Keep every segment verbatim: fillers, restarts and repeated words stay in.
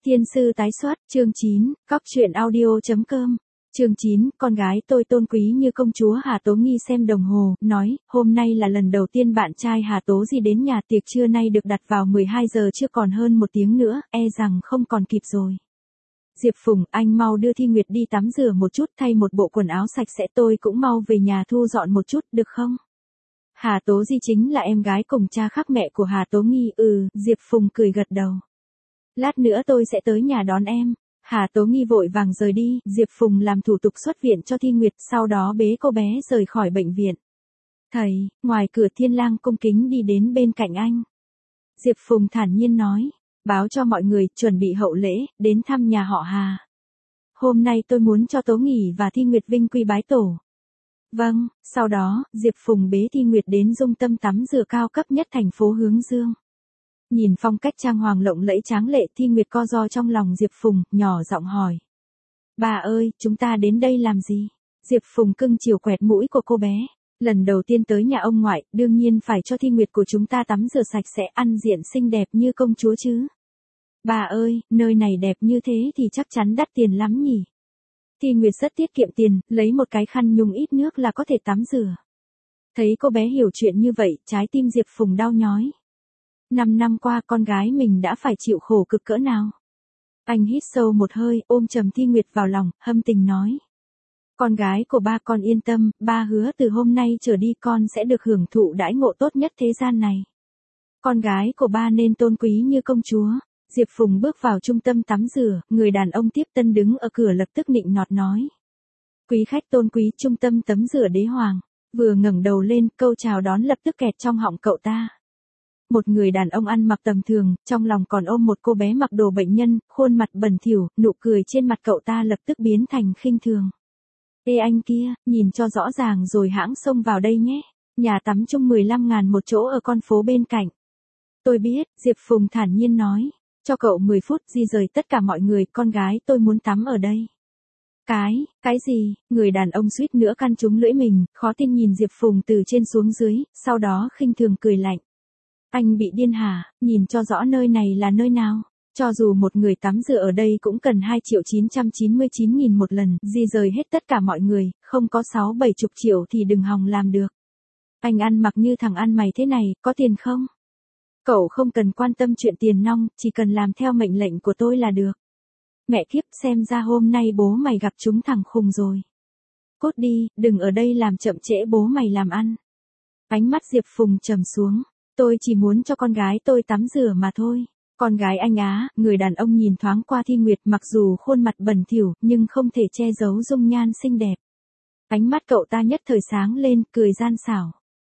Thiên sư tái xuất, chương chín, cóc truyện audio.com. Chương chín, con gái tôi tôn quý như công chúa Hà Tố Nghi xem đồng hồ, nói, hôm nay là lần đầu tiên bạn trai Hà Tố Di đến nhà, tiệc trưa nay được đặt vào mười hai giờ chưa, còn hơn một tiếng nữa, e rằng không còn kịp rồi. Diệp Phùng, anh mau đưa Thi Nguyệt đi tắm rửa một chút, thay một bộ quần áo sạch sẽ, tôi cũng mau về nhà thu dọn một chút, được không? Hà Tố Di chính là em gái cùng cha khác mẹ của Hà Tố Nghi, ừ, Diệp Phùng cười gật đầu. Lát nữa tôi sẽ tới nhà đón em. Hà Tố Nghi vội vàng rời đi, Diệp Phùng làm thủ tục xuất viện cho Thi Nguyệt, sau đó bế cô bé rời khỏi bệnh viện. Thầy, ngoài cửa Thiên Lang cung kính đi đến bên cạnh anh. Diệp Phùng thản nhiên nói, báo cho mọi người, chuẩn bị hậu lễ, đến thăm nhà họ Hà. Hôm nay tôi muốn cho Tố Nghỉ và Thi Nguyệt vinh quy bái tổ. Vâng, sau đó, Diệp Phùng bế Thi Nguyệt đến dung tâm tắm rửa cao cấp nhất thành phố Hướng Dương. Nhìn phong cách trang hoàng lộng lẫy tráng lệ, Thi Nguyệt co ro trong lòng Diệp Phùng, nhỏ giọng hỏi. Bà ơi, chúng ta đến đây làm gì? Diệp Phùng cưng chiều quẹt mũi của cô bé. Lần đầu tiên tới nhà ông ngoại, đương nhiên phải cho Thi Nguyệt của chúng ta tắm rửa sạch sẽ, ăn diện xinh đẹp như công chúa chứ. Bà ơi, nơi này đẹp như thế thì chắc chắn đắt tiền lắm nhỉ? Thi Nguyệt rất tiết kiệm tiền, lấy một cái khăn nhúng ít nước là có thể tắm rửa. Thấy cô bé hiểu chuyện như vậy, trái tim Diệp Phùng đau nhói. Năm năm qua con gái mình đã phải chịu khổ cực cỡ nào. Anh hít sâu một hơi, ôm chầm Thi Nguyệt vào lòng, hâm tình nói. Con gái của ba, con yên tâm, ba hứa từ hôm nay trở đi con sẽ được hưởng thụ đãi ngộ tốt nhất thế gian này. Con gái của ba nên tôn quý như công chúa. Diệp Phùng bước vào trung tâm tắm rửa, người đàn ông tiếp tân đứng ở cửa lập tức nịnh nọt nói. Quý khách tôn quý, trung tâm tắm rửa đế hoàng. Vừa ngẩng đầu lên, câu chào đón lập tức kẹt trong họng cậu ta. Một người đàn ông ăn mặc tầm thường, trong lòng còn ôm một cô bé mặc đồ bệnh nhân, khuôn mặt bẩn thỉu, nụ cười trên mặt cậu ta lập tức biến thành khinh thường. Ê anh kia, nhìn cho rõ ràng rồi hãng xông vào đây nhé. Nhà tắm chung mười lăm ngàn một chỗ ở con phố bên cạnh. Tôi biết, Diệp Phùng thản nhiên nói. Cho cậu mười phút di rời tất cả mọi người, con gái tôi muốn tắm ở đây. Cái, cái gì? Người đàn ông suýt nữa căn trúng lưỡi mình, khó tin nhìn Diệp Phùng từ trên xuống dưới, sau đó khinh thường cười lạnh. Anh bị điên hả? Nhìn cho rõ nơi này là nơi nào? Cho dù một người tắm rửa ở đây cũng cần hai triệu chín trăm chín mươi chín nghìn một lần, di rời hết tất cả mọi người, không có sáu bảy chục triệu thì đừng hòng làm được. Anh ăn mặc như thằng ăn mày thế này, có tiền không? Cậu không cần quan tâm chuyện tiền nong, chỉ cần làm theo mệnh lệnh của tôi là được. Mẹ kiếp, xem ra hôm nay bố mày gặp chúng thằng khùng rồi. Cút đi, đừng ở đây làm chậm trễ bố mày làm ăn. Ánh mắt Diệp Phùng trầm xuống. Tôi chỉ muốn cho con gái tôi tắm rửa mà thôi. Con gái anh á, người đàn ông nhìn thoáng qua Thi Nguyệt, mặc dù khuôn mặt bẩn thỉu, nhưng không thể che giấu dung nhan xinh đẹp. Ánh mắt cậu ta nhất thời sáng lên, cười gian xảo.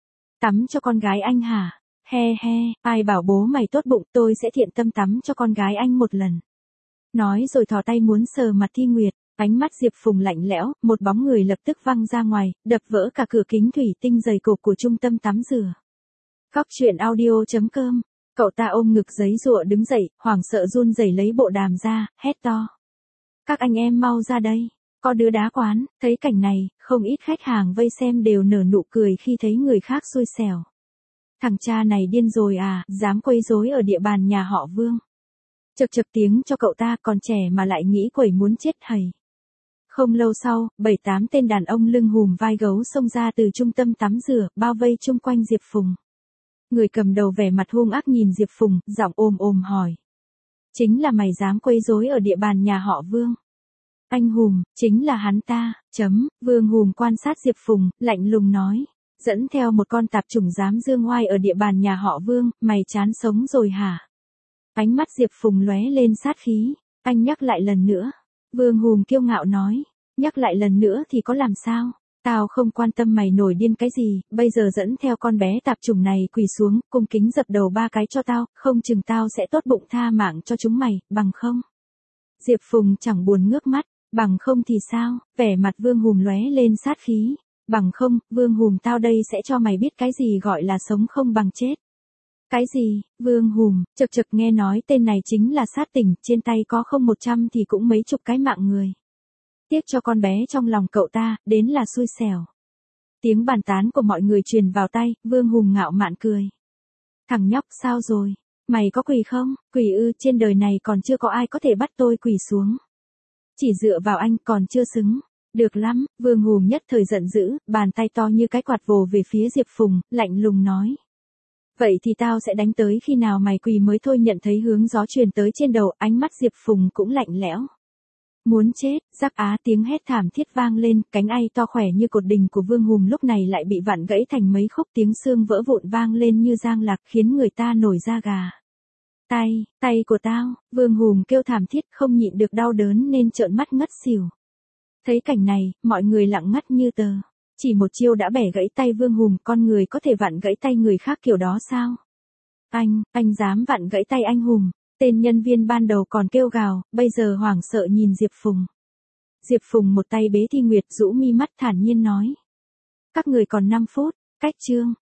Tắm cho con gái anh hả? He he, ai bảo bố mày tốt bụng, tôi sẽ thiện tâm tắm cho con gái anh một lần. Nói rồi thò tay muốn sờ mặt Thi Nguyệt, ánh mắt Diệp Phùng lạnh lẽo, một bóng người lập tức văng ra ngoài, đập vỡ cả cửa kính thủy tinh dày cộp của trung tâm tắm rửa. Cóc truyện audio.com. Cậu ta ôm ngực giấy giụa đứng dậy, hoảng sợ run rẩy lấy bộ đàm ra, hét to. Các anh em mau ra đây, có đứa đá quán. Thấy cảnh này, không ít khách hàng vây xem đều nở nụ cười khi thấy người khác xui xẻo. Thằng cha này điên rồi à, dám quấy rối ở địa bàn nhà họ Vương. Chật chật tiếng cho cậu ta, còn trẻ mà lại nghĩ quẩy muốn chết hầy. Không lâu sau, bảy tám tên đàn ông lưng hùm vai gấu xông ra từ trung tâm tắm rửa, bao vây chung quanh Diệp Phùng. Người cầm đầu vẻ mặt hung ác nhìn Diệp Phùng, giọng ồm ồm hỏi. Chính là mày dám quấy rối ở địa bàn nhà họ Vương. Anh Hùm, chính là hắn ta, chấm, Vương Hùm quan sát Diệp Phùng, lạnh lùng nói. Dẫn theo một con tạp chủng dám dương oai ở địa bàn nhà họ Vương, mày chán sống rồi hả? Ánh mắt Diệp Phùng lóe lên sát khí, anh nhắc lại lần nữa. Vương Hùm kiêu ngạo nói, nhắc lại lần nữa thì có làm sao? Tao không quan tâm mày nổi điên cái gì, bây giờ dẫn theo con bé tạp chủng này quỳ xuống, cung kính dập đầu ba cái cho tao, không chừng tao sẽ tốt bụng tha mạng cho chúng mày, bằng không? Diệp Phùng chẳng buồn ngước mắt, bằng không thì sao? Vẻ mặt Vương Hùm lóe lên sát khí. Bằng không, Vương Hùm tao đây sẽ cho mày biết cái gì gọi là sống không bằng chết. Cái gì? Vương Hùm, chật chật nghe nói tên này chính là sát tỉnh, trên tay có không một trăm thì cũng mấy chục cái mạng người. Tiếc cho con bé trong lòng cậu ta, đến là xui xẻo. Tiếng bàn tán của mọi người truyền vào tay, Vương Hùm ngạo mạn cười. Thằng nhóc sao rồi? Mày có quỳ không? Quỳ ư, trên đời này còn chưa có ai có thể bắt tôi quỳ xuống. Chỉ dựa vào anh còn chưa xứng. Được lắm, Vương Hùng nhất thời giận dữ, bàn tay to như cái quạt vồ về phía Diệp Phùng, lạnh lùng nói. Vậy thì tao sẽ đánh tới khi nào mày quỳ mới thôi. Nhận thấy hướng gió truyền tới trên đầu, ánh mắt Diệp Phùng cũng lạnh lẽo. Muốn chết, rắc á tiếng hét thảm thiết vang lên, cánh ai to khỏe như cột đình của Vương Hùng lúc này lại bị vặn gãy thành mấy khúc, tiếng xương vỡ vụn vang lên như giang lạc khiến người ta nổi da gà. Tay, tay của tao, Vương Hùng kêu thảm thiết không nhịn được đau đớn nên trợn mắt ngất xỉu. Thấy cảnh này, mọi người lặng ngắt như tờ. Chỉ một chiêu đã bẻ gãy tay Vương Hùng, con người có thể vặn gãy tay người khác kiểu đó sao? Anh, anh dám vặn gãy tay anh Hùng. Tên nhân viên ban đầu còn kêu gào, bây giờ hoảng sợ nhìn Diệp Phùng. Diệp Phùng một tay bế Thi Nguyệt, rũ mi mắt thản nhiên nói. Các người còn năm phút, cách chương.